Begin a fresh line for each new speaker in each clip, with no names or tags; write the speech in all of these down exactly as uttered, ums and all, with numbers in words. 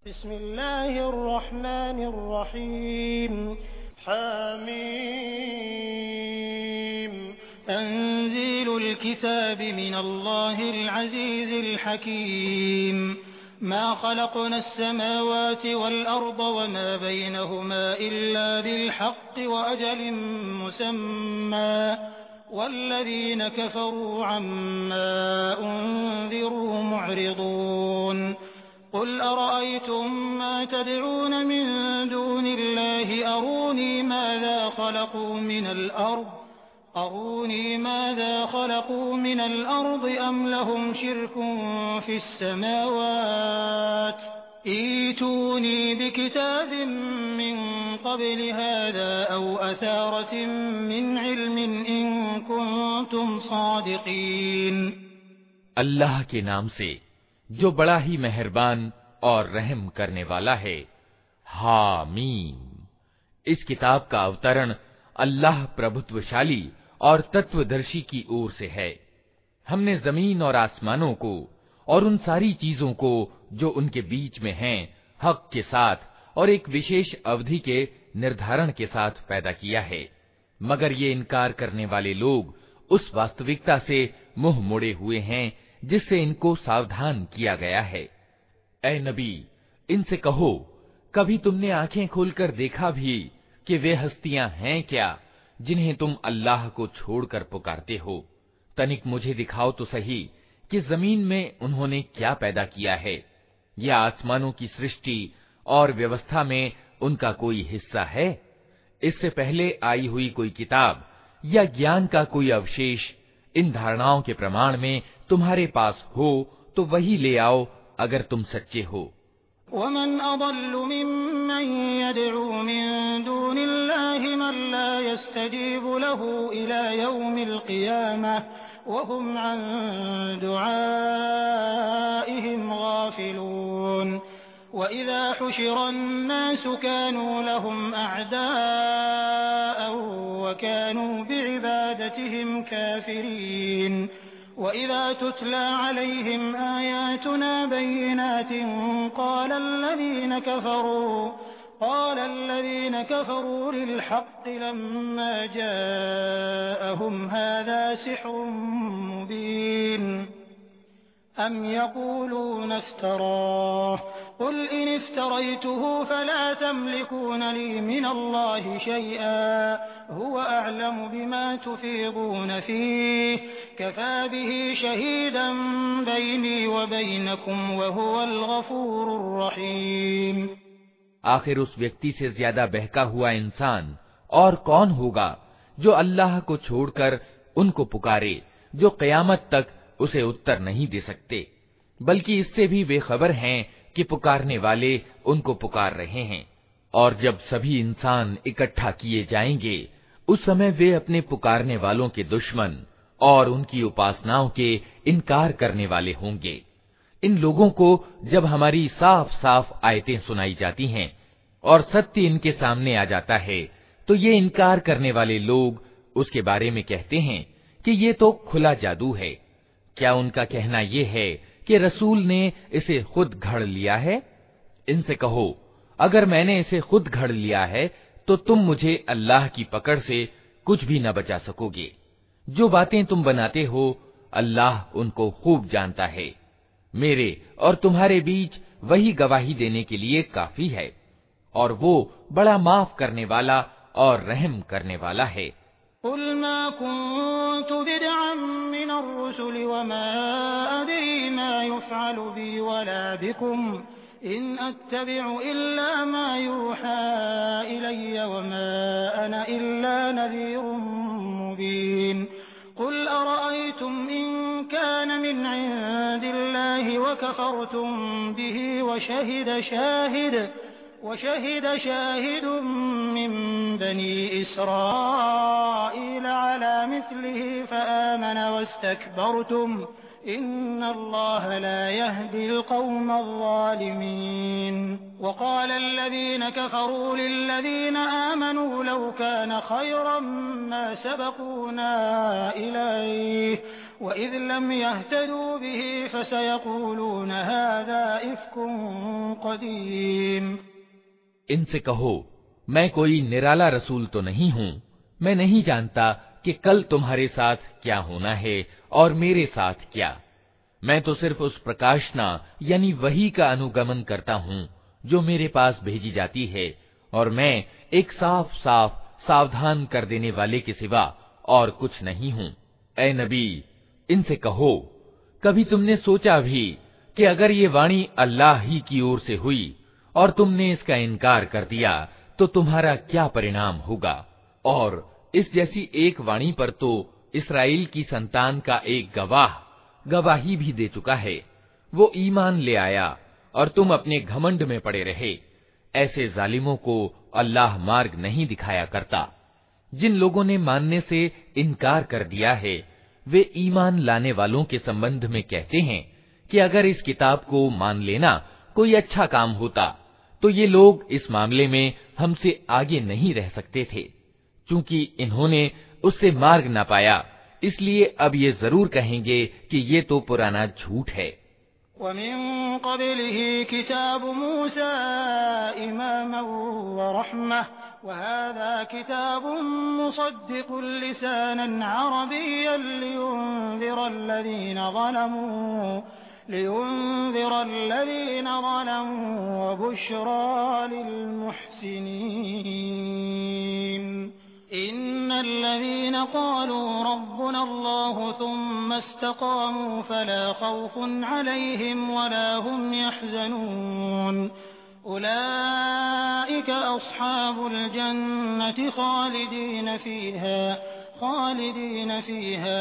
बिस्मिल्लाहिर्रहमानिर्रहीम। हामीम तंजीलुल किताबि मिनल्लाहिल अज़ीज़िल हकीम। मा खलक़नस समावाति वल अर्द वमा बैनहुमा इल्ला बिल हक़्क़ि व अजलिम मुसम्मा वल्लज़ीन कफ़रू अम्मा उन्ज़िरू मुअरिदून। क़ुल अरअयतुम मा तदऊन मिन दूनिल्लाहि अरूनी माज़ा ख़लक़ू मिनल अर्द अरूनी माज़ा ख़लक़ू मिनल अर्द अम लहुम शिर्कुन फ़िस समावात ईतूनी बिकिताबिम मिन क़ब्ल हाज़ा औ असारतिम मिन इल्मिन इन कुन्तुम सादिक़ीन।
अल्लाह के नाम से जो बड़ा ही मेहरबान और रहम करने वाला है। हामीम। इस किताब का अवतरण अल्लाह प्रभुत्वशाली और तत्वदर्शी की ओर से है। हमने जमीन और आसमानों को और उन सारी चीजों को जो उनके बीच में हैं हक के साथ और एक विशेष अवधि के निर्धारण के साथ पैदा किया है, मगर ये इनकार करने वाले लोग उस वास्तविकता से मुंह मोड़े हुए हैं जिससे इनको सावधान किया गया है। ऐ नबी, इनसे कहो, कभी तुमने आंखें खोलकर देखा भी कि वे हस्तियां हैं क्या जिन्हें तुम अल्लाह को छोड़कर पुकारते हो? तनिक मुझे दिखाओ तो सही कि जमीन में उन्होंने क्या पैदा किया है, या आसमानों की सृष्टि और व्यवस्था में उनका कोई हिस्सा है? इससे पहले आई हुई कोई किताब या ज्ञान का कोई अवशेष इन धारणाओं के प्रमाण में तुम्हारे पास हो तो वही ले आओ अगर तुम सच्चे हो।
वमन अदल्लु मिम्मन यदउ मिन दूनिल्लाहि मन ला यस्तजीबु लहु इला यौमिल क़ियामह वहुम अन दुआइहिम गाफिलून। वइज़ा हुशिरन नासु कानू लहुम अअदाअन वकानू बिइबादतिहिम काफिरीन। वइज़ा तुतला अलैहिम आयातुना बय्यिनातिन क़ाल अल्लज़ीन कफ़रू क़ाल अल्लज़ीन कफ़रू लिल्हक़्क़ि लम्मा जाअहुम हाज़ा सिह्रुम मुबीन। अम यक़ूलून इफ्तराह क़ुल इन इफ्तरयतुहु फला तमलिकून ली मिनल्लाहि शयअन हुव अअलमु बिमा तुफ़ीदून फ़ीह कफ़ा बिही शहीदन बैनी व बैनकुम व हुवल गफ़ूरुर रहीम।
आखिर उस व्यक्ति से ज्यादा बहका हुआ इंसान और कौन होगा जो अल्लाह को छोड़कर उनको पुकारे जो क़यामत तक उसे उत्तर नहीं दे सकते, बल्कि इससे भी बेखबर हैं कि पुकारने वाले उनको पुकार रहे हैं। और जब सभी इंसान इकट्ठा किए जाएंगे उस समय वे अपने पुकारने वालों के दुश्मन और उनकी उपासनाओं के इनकार करने वाले होंगे। इन लोगों को जब हमारी साफ साफ आयतें सुनाई जाती हैं और सत्य इनके सामने आ जाता है तो ये इनकार करने वाले लोग उसके बारे में कहते हैं कि ये तो खुला जादू है। क्या उनका कहना ये है कि रसूल ने इसे खुद घड़ लिया है? इनसे कहो, अगर मैंने इसे खुद घड़ लिया है तो तुम मुझे अल्लाह की पकड़ से कुछ भी न बचा सकोगे। जो बातें तुम बनाते हो अल्लाह उनको खूब जानता है। मेरे और तुम्हारे बीच वही गवाही देने के लिए काफी है, और वो बड़ा माफ करने वाला और रहम करने वाला है।
क़ुल मा कुन्तु बिदअन मिनर रुसुलि वमा अदरी मा युफ़अलु बी वला बिकुम इन अत्तबिउ इल्ला मा यूहा इलय्य वमा अना इल्ला नज़ीरुम मुबीन। क़ुल अरअयतुम इन कान मिन इंदिल्लाहि व कफ़रतुम बिही व शहिद शाहिद वशहिद शाहिदुम मिन बनी इस्राईल अला मिस्लिही फ़आमन वस्तकबरतुम इन्नल्लाह ला यहदिल क़ौमज़ ज़ालिमीन। वक़ाल अल्लज़ीन कफ़रू लिल्लज़ीन आमनू लौ कान ख़ैरन मा सबक़ूना इलैहि وإذ لم يهتدوا به فسيقولون هذا إفक قديम।
इनसे कहो, मैं कोई निराला रसूल तो नहीं हूँ। मैं नहीं जानता कि कल तुम्हारे साथ क्या होना है और मेरे साथ क्या। मैं तो सिर्फ उस प्रकाशना यानी वही का अनुगमन करता हूँ जो मेरे पास भेजी जाती है, और मैं एक साफ साफ सावधान कर देने वाले के सिवा और कुछ नहीं हूँ। ऐ नबी, इनसे कहो, कभी तुमने सोचा भी कि अगर ये वाणी अल्लाह ही की ओर से हुई और तुमने इसका इनकार कर दिया तो तुम्हारा क्या परिणाम होगा? और इस जैसी एक वाणी पर तो इस्राएल की संतान का एक गवाह गवाही भी दे चुका है। वो ईमान ले आया और तुम अपने घमंड में पड़े रहे। ऐसे जालिमों को अल्लाह मार्ग नहीं दिखाया करता। जिन लोगों ने मानने से इनकार कर दिया है, वे ईमान लाने वालों के संबंध में कहते हैं कि अगर इस किताब को मान लेना कोई अच्छा काम होता तो ये लोग इस मामले में हमसे आगे नहीं रह सकते थे। चूंकि इन्होंने उससे मार्ग न पाया, इसलिए अब ये जरूर कहेंगे कि ये तो पुराना झूठ है।
वमिन क़ब्लिही किताब मूसा इमामन व रहमह व हाज़ा किताबुन मुसद्दिक़ुन लिसानन अरबिय्यन लियुनज़िरल्लज़ीना ज़लमू लियुनज़िरल्लज़ीना ज़लमू व बुश्रा लिलमुहसिनीन। इन्नल्लज़ीना क़ालू रब्बुना अल्लाहु थुम्मा इस्तक़ामू फ़ला ख़ौफ़ुन अलैहिम वला हुम यहज़नून। उलाइका अस्हाबुल जन्नति ख़ालिदीन फ़ीहा ख़ालिदीन फ़ीहा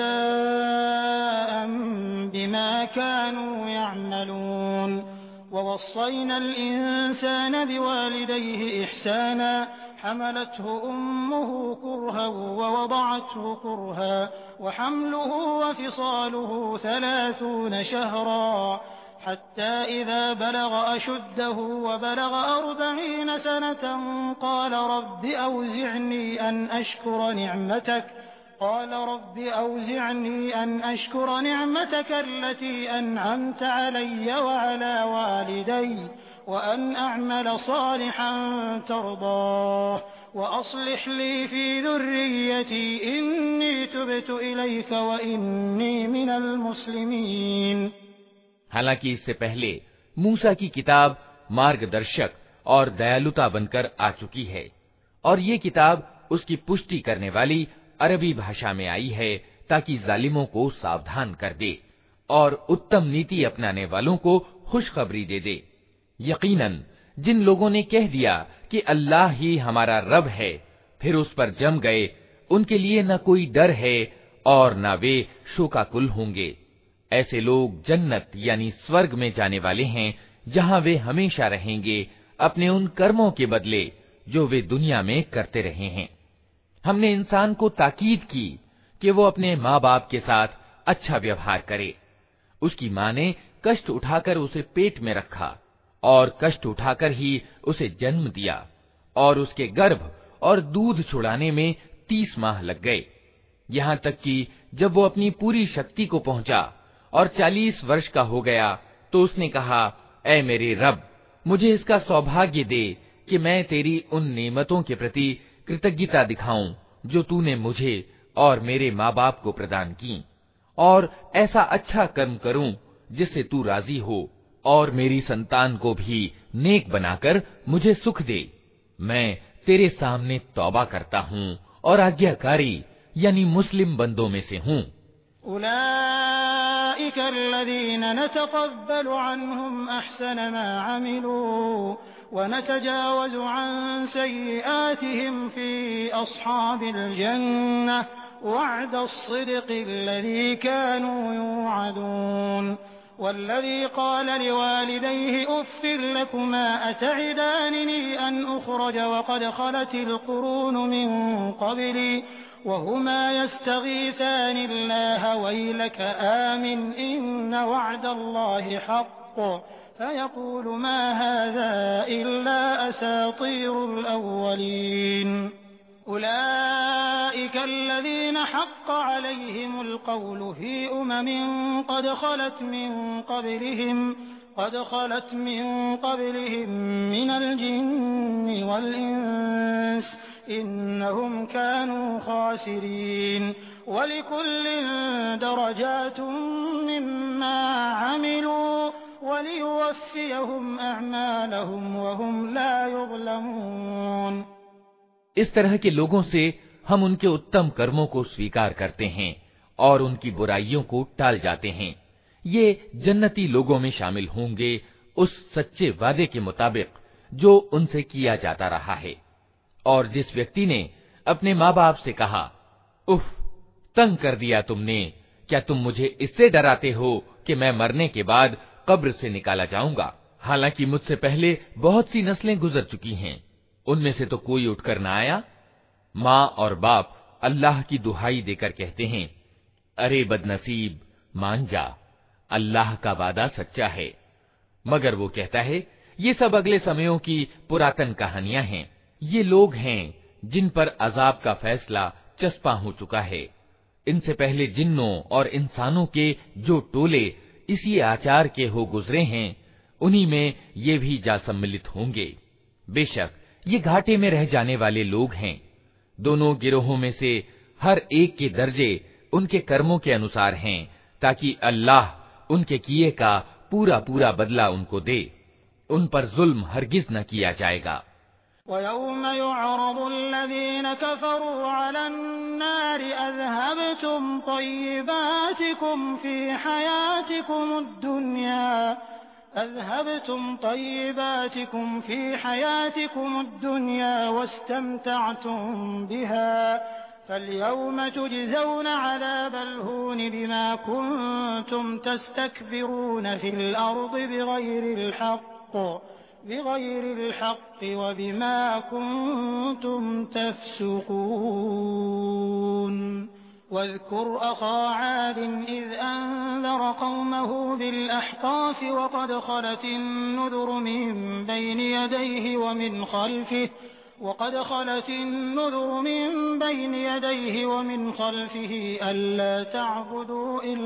जज़ाअन बिमा कानू यअमलून। ववस्सैनल इंसाना बिवालिदैहि इहसाना हमलतहु उम्मुहु कुरहन ववदअतहु कुरहन वहम्लुहु वफ़िसालुहु थलाथून शहरा हत्ता इज़ा बलग अशुद्धहु वबलग अर्बईन सनतन क़ाल रब्बि औज़िअनी अन अश्कुर निअमतक قال رب أوزعني أن أشكر نعمتك التي أنعمت علي وعلى والدي وأن أعمل صالحا ترضاه وأصلح لي في ذريتي إني تبت إليك وإني من المسلمين।
हालांकि इससे पहले मूसा की किताब मार्गदर्शक और दयालुता बनकर आ चुकी है, और ये किताब उसकी पुष्टि करने वाली अरबी भाषा में आई है ताकि जालिमों को सावधान कर दे और उत्तम नीति अपनाने वालों को खुशखबरी दे दे। यकीनन जिन लोगों ने कह दिया कि अल्लाह ही हमारा रब है, फिर उस पर जम गए, उनके लिए न कोई डर है और न वे शोकाकुल होंगे। ऐसे लोग जन्नत यानी स्वर्ग में जाने वाले हैं, जहां वे हमेशा रहेंगे अपने उन कर्मों के बदले जो वे दुनिया में करते रहे हैं। हमने इंसान को ताकीद की कि वो अपने माँ बाप के साथ अच्छा व्यवहार करे। उसकी माँ ने कष्ट उठाकर उसे पेट में रखा और कष्ट उठाकर ही उसे जन्म दिया, और उसके गर्भ और दूध छुड़ाने में तीस माह लग गए। यहाँ तक कि जब वो अपनी पूरी शक्ति को पहुंचा और चालीस वर्ष का हो गया तो उसने कहा, ऐ मेरे रब, मुझे इसका सौभाग्य दे कि मैं तेरी उन नेमतों के प्रति कृतज्ञता दिखाऊं जो तूने मुझे और मेरे माँ बाप को प्रदान की, और ऐसा अच्छा कर्म करूं जिससे तू राजी हो, और मेरी संतान को भी नेक बनाकर मुझे सुख दे। मैं तेरे सामने तौबा करता हूँ और आज्ञाकारी यानी मुस्लिम बंदों में से हूँ।
उलाइका अल्लज़ीना नतक़ब्बलु अन्हुम अहसना मा अमिलू व नतजावज़ु अन सय्यिआतिहिम फ़ी अस्हाबिल जन्नह वअदस-सिद्क़ि अल्लज़ी कानू युअदून। वल्लज़ी क़ाल लिवालिदैहि उफ़्फ़िन लकुमा अतዒदानिनी अन उख़रज वक़द ख़लतिल क़ुरूनु मिन क़ब्ली वहुमा यस्तग़ीथानि अल्लाह वैलक आमिन इन्न वअदल्लाहि हक़्क़ फ़यक़ूलु मा हाज़ा इल्ला असातीरुल अव्वलीन। उलाइका अल्लज़ीना हक़्क़ अलैहिमुल क़ौलु फ़ी उममिन क़द ख़लत मिन क़ब्लिहिम क़द ख़लत मिन क़ब्लिहिम मिनल जिन्नि वल इंस इन्नहुम कानू ख़ासिरीन वलिकुल्लिन दरजातुम मिम्मा अमिलू वलियुवफ़्फ़ियहुम अअमालहुम वहुम ला युज़लमून।
इस तरह के लोगों से हम उनके उत्तम कर्मों को स्वीकार करते हैं और उनकी बुराइयों को टाल जाते हैं। ये जन्नती लोगों में शामिल होंगे उस सच्चे वादे के मुताबिक जो उनसे किया जाता रहा है। और जिस व्यक्ति ने अपने माँ बाप से कहा, उफ, तंग कर दिया तुमने, क्या तुम मुझे इससे डराते हो कि मैं मरने के बाद कब्र से निकाला जाऊंगा, हालांकि मुझसे पहले बहुत सी नस्लें गुजर चुकी हैं, उनमें से तो कोई उठकर न आया। माँ और बाप अल्लाह की दुहाई देकर कहते हैं, अरे बदनसीब, मान जा, अल्लाह का वादा सच्चा है। मगर वो कहता है, ये सब अगले समयों की पुरातन कहानियां हैं। ये लोग हैं जिन पर अजाब का फैसला चस्पा हो चुका है। इनसे पहले जिन्नों और इंसानों के जो टोले इसी आचार के हो गुजरे हैं, उन्हीं में ये भी जा सम्मिलित होंगे। बेशक ये घाटे में रह जाने वाले लोग हैं। दोनों गिरोहों में से हर एक के दर्जे उनके कर्मों के अनुसार हैं, ताकि अल्लाह उनके किए का पूरा पूरा बदला उनको दे। उन पर जुल्म हरगिज न किया जाएगा।
वयौम युअरदुल्लज़ीन कफ़रू अलन्नारि अज़हबतुम तय्यिबातिकुम फ़ी हयातिकुमुद्दुन्या अज़हबतुम तय्यिबातिकुम फ़ी हयातिकुमुद्दुन्या वस्तमतअतुम बिहा फ़ल्यौम तुजज़ौन अज़ाबल हून बिमा कुन्तुम तस्तकबिरून फ़िल अर्दि बिग़ैरिल हक़्क़ बिग़ैरिल हक़्क़ वबिमा कुन्तुम तफ़्सुक़ून। वज़्कुर अख़ा आद इज़ अनज़र क़ौमहु बिलअहक़ाफ़ वक़द ख़लतिन्नुज़ुरु मिन बैनि यदैहि वमिन ख़ल्फ़िहि वक़द ख़लतिन्नुज़ुरु मिन बैनि यदैहि वमिन ख़ल्फ़िहि अल्ला तअबुदू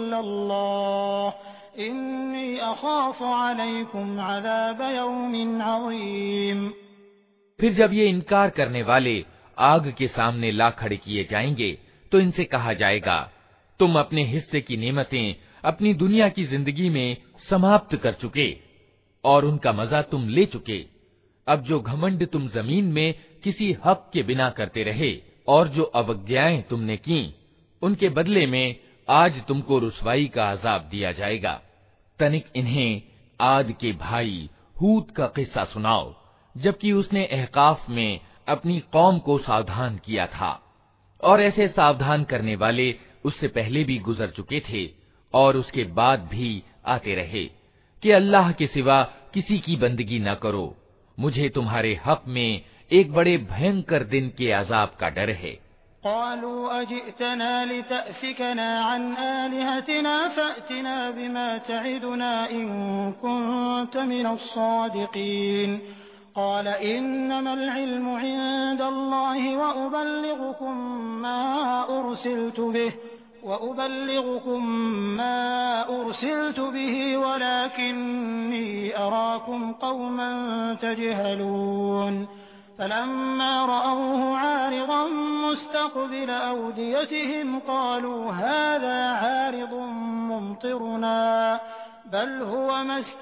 इल्लल्लाह इन्नी अख़ाफ़ु अलैकुम अज़ाब यौमिन अज़ीम।
फिर जब ये इनकार करने वाले आग के सामने ला खड़े किए जाएंगे तो इनसे कहा जाएगा, तुम अपने हिस्से की नेमतें अपनी दुनिया की जिंदगी में समाप्त कर चुके और उनका मजा तुम ले चुके। अब जो घमंड तुम जमीन में किसी हक के बिना करते रहे और जो अवज्ञाएं तुमने की, उनके बदले में आज तुमको रुसवाई का अजाब दिया जाएगा। तनिक इन्हें आद के भाई हूद का किस्सा सुनाओ, जबकि उसने अहकाफ में अपनी कौम को सावधान किया था। और ऐसे सावधान करने वाले उससे पहले भी गुजर चुके थे और उसके बाद भी आते रहे कि अल्लाह के सिवा किसी की बंदगी न करो, मुझे तुम्हारे हक में एक बड़े भयंकर दिन के अजाब का डर है।
क़ालू अजि'तना लितअफ़िकना अन आलिहतिना फ़अतिना बिमा तइदुना इन कुन्त मिनस्सादिक़ीन। क़ाल इन्नमल इल्मु इंदल्लाहि व उबल्लिग़ुकुम मा उरसिलतु बिहि व उबल्लिग़ुकुम मा उरसिलतु बिहि वलाकिन्नी अराकुम क़ौमन तजहलून। फलम्मा रअवहु आरिज़न मुस्तक़बिल अवदियतिहिम क़ालू हाज़ा आरिज़ुन मुमतिरुना बल हुवा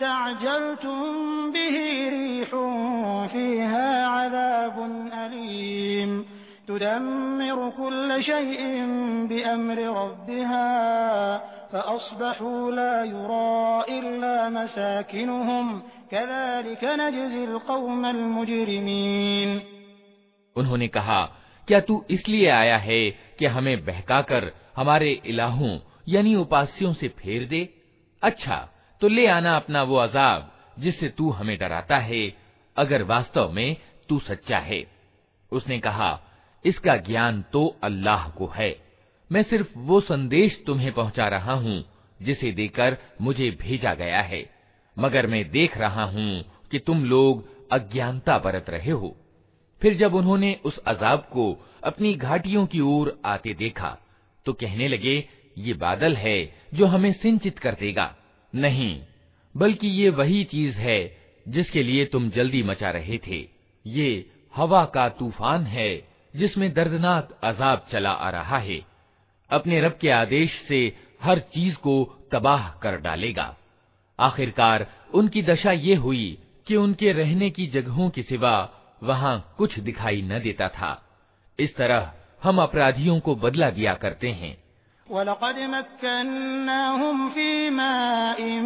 मस्तअजलतुम बिही रीहुन फ़ीहा अज़ाबुन अलीम तुदम्मिरु कुल्ल शैइन बिअम्रि रब्बिहा फ़अस्बहू ला युरा इल्ला मसाकिनुहुम कज़ालिक नजज़िल क़ौमल मुजरिमीन।
उन्होंने कहा, क्या तू इसलिए आया है कि हमें बहकाकर हमारे इलाहों यानी उपास्यों से फेर दे? अच्छा, तो ले आना अपना वो अजाब जिससे तू हमें डराता है, अगर वास्तव में तू सच्चा है। उसने कहा, इसका ज्ञान तो अल्लाह को है, मैं सिर्फ वो संदेश तुम्हें पहुंचा रहा हूँ जिसे देकर मुझे भेजा गया है, मगर मैं देख रहा हूँ कि तुम लोग अज्ञानता बरत रहे हो। फिर जब उन्होंने उस अजाब को अपनी घाटियों की ओर आते देखा तो कहने लगे, ये बादल है जो हमें सिंचित कर देगा। नहीं, बल्कि ये वही चीज है जिसके लिए तुम जल्दी मचा रहे थे। ये हवा का तूफान है जिसमें दर्दनाक अजाब चला आ रहा है। अपने रब के आदेश से हर चीज को तबाह कर डालेगा। आखिरकार उनकी दशा ये हुई कि उनके रहने की जगहों के सिवा वहां कुछ दिखाई न देता था। इस तरह हम अपराधियों को बदला दिया करते हैं।
वलक़द मक्कन्नाहुम फ़ीमा इम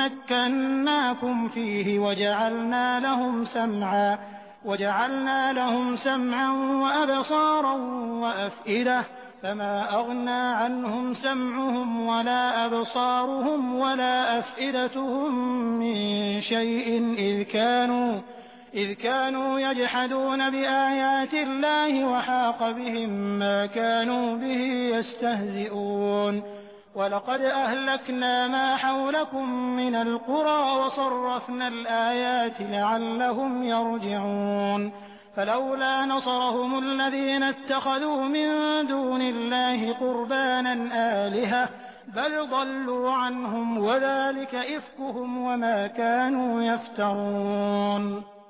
मक्कन्नाकुम फ़ीहि वजअलना लहुम समअ वजअलना लहुम समअन व अबसारन व अफ़इदा फमा अग़ना अन्हुम समअहुम वला अबसारुहुम वला अफ़इदतुहुम मिन शैइन इज़ कानू इज़ कानू यजहदून बिआयातिल्लाहि वहाक़ बिहिम मा कानू बिही यस्तहज़िऊन वलक़द अहलकना मा हौलकुम मिनल क़ुरा वसर्रफ़नल आयाति लअल्लहुम यरजिऊन फलौला नसरहुमुल्लज़ीना इत्तख़ज़ू मिन दूनिल्लाहि क़ुरबानन आलिहा बल ضلوا عنهم वज़ालिक इफ़्कुहुम वमा कानू यफ़्तरून।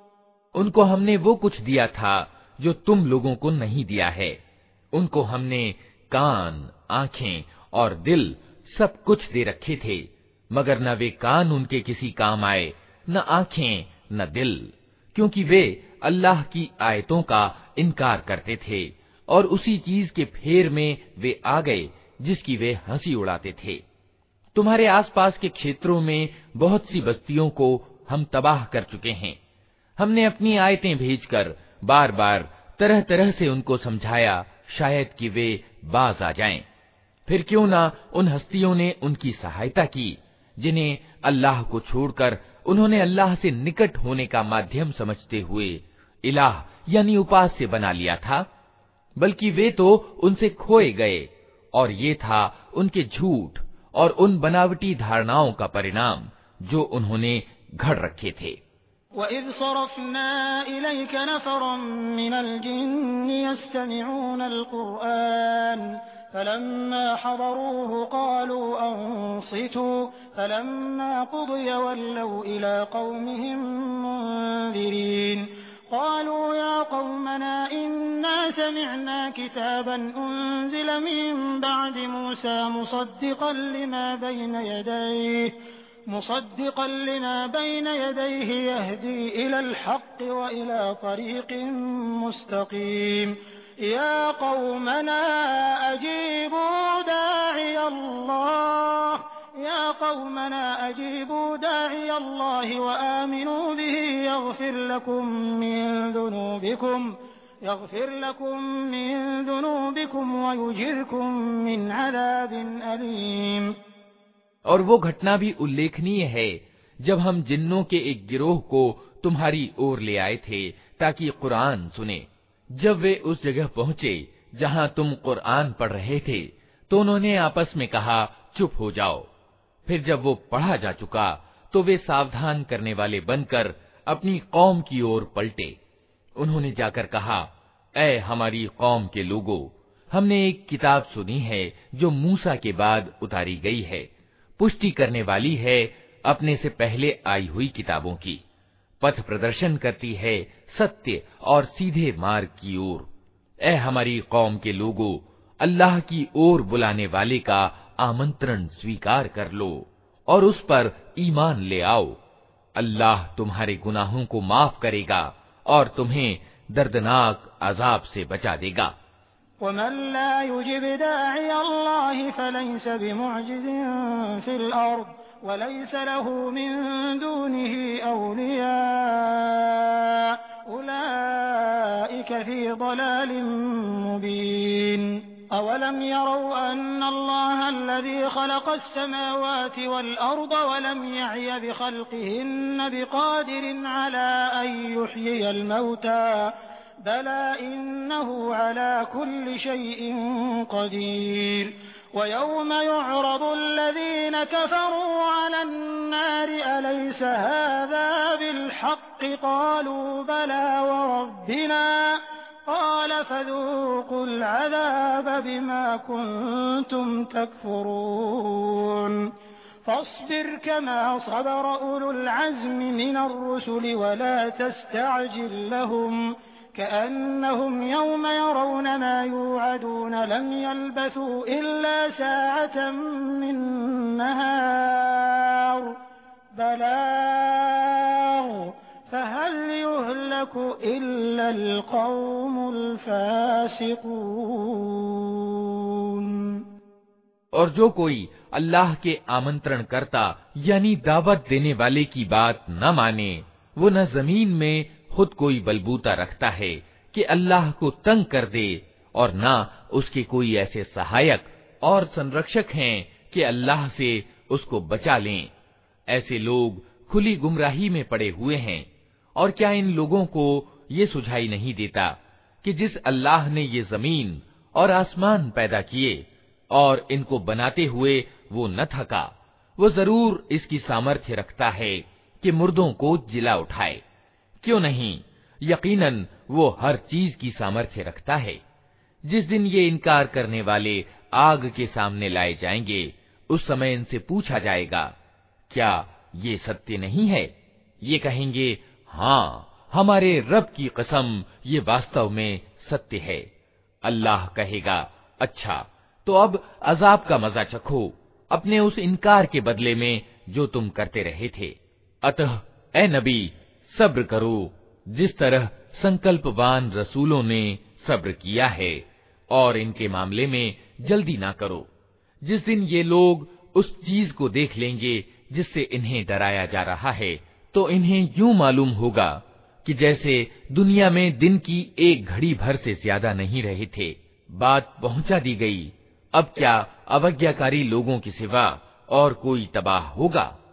उनको हमने वो कुछ दिया था जो तुम लोगों को नहीं दिया है। उनको हमने कान, आंखें और दिल सब कुछ दे रखे थे, मगर न वे कान उनके किसी काम आए, न आंखें, न दिल, क्योंकि वे अल्लाह की आयतों का इनकार करते थे और उसी चीज के फेर में वे आ गए जिसकी वे हंसी उड़ाते थे। तुम्हारे आसपास के क्षेत्रों में बहुत सी बस्तियों को हम तबाह कर चुके हैं। हमने अपनी आयतें भेजकर बार बार तरह तरह से उनको समझाया, शायद कि वे बाज आ जाएं। फिर क्यों ना उन हस्तियों ने उनकी सहायता की जिन्हें अल्लाह को छोड़कर उन्होंने अल्लाह से निकट होने का माध्यम समझते हुए इलाह यानी उपास्य बना लिया था। बल्कि वे तो उनसे खोए गए और ये था उनके झूठ और उन बनावटी धारणाओं का परिणाम जो उन्होंने घड़ रखे थे।
वइज़ सरफ़ना इलैक नफ़रम मिनल जिन्नि यस्तमिऊनल क़ुरआन फलम्मा हज़रूहु क़ालू अंसितू फलम्मा क़ुदिय वल्लौ इला क़ौमिहिम मुन्ज़िरीन क़ालू या क़ौमना इन्ना समिअना किताबन उन्ज़िल मिन बअदि मूसा मुसद्दिक़न लिमा बैन यदैहि मुसद्दिक़न लिमा बैन यदैहि यहदी इलल हक़्क़ि व इला तरीक़िन मुस्तक़ीम या क़ौमना अजीबू दाዒयल्लाह या क़ौमना अजीबू दाዒयल्लाहि व आमिनू बिही यग़फ़िर लकुम मिन ज़ुनूबिकुम यग़फ़िर लकुम मिन ज़ुनूबिकुम व युजिरकुम मिन अज़ाबिन अलीम।
और वो घटना भी उल्लेखनीय है जब हम जिन्नों के एक गिरोह को तुम्हारी ओर ले आए थे ताकि कुरान सुने। जब वे उस जगह पहुंचे जहां तुम कुरान पढ़ रहे थे तो उन्होंने आपस में कहा, चुप हो जाओ। फिर जब वो पढ़ा जा चुका तो वे सावधान करने वाले बनकर अपनी कौम की ओर पलटे। उन्होंने जाकर कहा, ऐ हमारी कौम के लोगों, हमने एक किताब सुनी है जो मूसा के बाद उतारी गई है, पुष्टि करने वाली है अपने से पहले आई हुई किताबों की, पथ प्रदर्शन करती है सत्य और सीधे मार्ग की ओर। ऐ हमारी कौम के लोगों, अल्लाह की ओर बुलाने वाले का आमंत्रण स्वीकार कर लो और उस पर ईमान ले आओ। अल्लाह तुम्हारे गुनाहों को माफ करेगा और तुम्हें दर्दनाक अजाब से बचा देगा।
वमन ला युजिब दाዒयल्लाहि फलैस बिमुअजिज़िन फिल अर्ज़ वलैस लहू मिन दूनिही औलिया उलाइक फी ज़लालिन मुबीन। अवलम यरौ अन्नल्लाह अल्लज़ी खलक़स समावाति वल अर्ज़ वलम यअय बिखल्क़िहिन्न बिक़ादिरिन अला अन युहयियल मौता बला इन्नहु अला कुल्लि शैइन क़दीर। वयौम युअरदु अल्लज़ीना कफ़रू अलन नारि अलैस हाज़ा बिलहक़्क़ि क़ालू बला वरब्बिना क़ाल फ़ज़ूक़ुल अज़ाब बिमा कुन्तुम तकफ़ुरून फ़ास्बिर कमा सबर उलुल अज़्मि मिनर रुसुलि वला तस्तअजिल लहुम कअन्नहुम यौम यरौन मा युअदून लम यल्बथू इल्ला साअतन मिन नहार बलाग़ फ़हल युहलकु इल्लल क़ौमुल फ़ासिक़ून।
और जो कोई अल्लाह के आमंत्रण करता यानी दावत देने वाले की बात न माने, वो न जमीन में खुद कोई बलबूता रखता है कि अल्लाह को तंग कर दे, और न उसके कोई ऐसे सहायक और संरक्षक हैं कि अल्लाह से उसको बचा लें। ऐसे लोग खुली गुमराही में पड़े हुए हैं। और क्या इन लोगों को ये सुझाई नहीं देता कि जिस अल्लाह ने ये जमीन और आसमान पैदा किए और इनको बनाते हुए वो न थका, वो जरूर इसकी सामर्थ्य रखता है कि मुर्दों को जिला उठाए। क्यों नहीं, यकीनन वो हर चीज की सामर्थ्य रखता है। जिस दिन ये इनकार करने वाले आग के सामने लाए जाएंगे, उस समय इनसे पूछा जाएगा, क्या ये सत्य नहीं है? ये कहेंगे, हाँ, हमारे रब की कसम, ये वास्तव में सत्य है। अल्लाह कहेगा, अच्छा, तो अब अजाब का मजा चखो अपने उस इनकार के बदले में जो तुम करते रहे थे। अतः ए नबी, सब्र करो जिस तरह संकल्पवान रसूलों ने सब्र किया है, और इनके मामले में जल्दी ना करो। जिस दिन ये लोग उस चीज को देख लेंगे जिससे इन्हें डराया जा रहा है, तो इन्हें यूं मालूम होगा कि जैसे दुनिया में दिन की एक घड़ी भर से ज्यादा नहीं रहे थे। बात पहुंचा दी गई। अब क्या अवज्ञाकारी लोगों के सिवा और कोई तबाह होगा?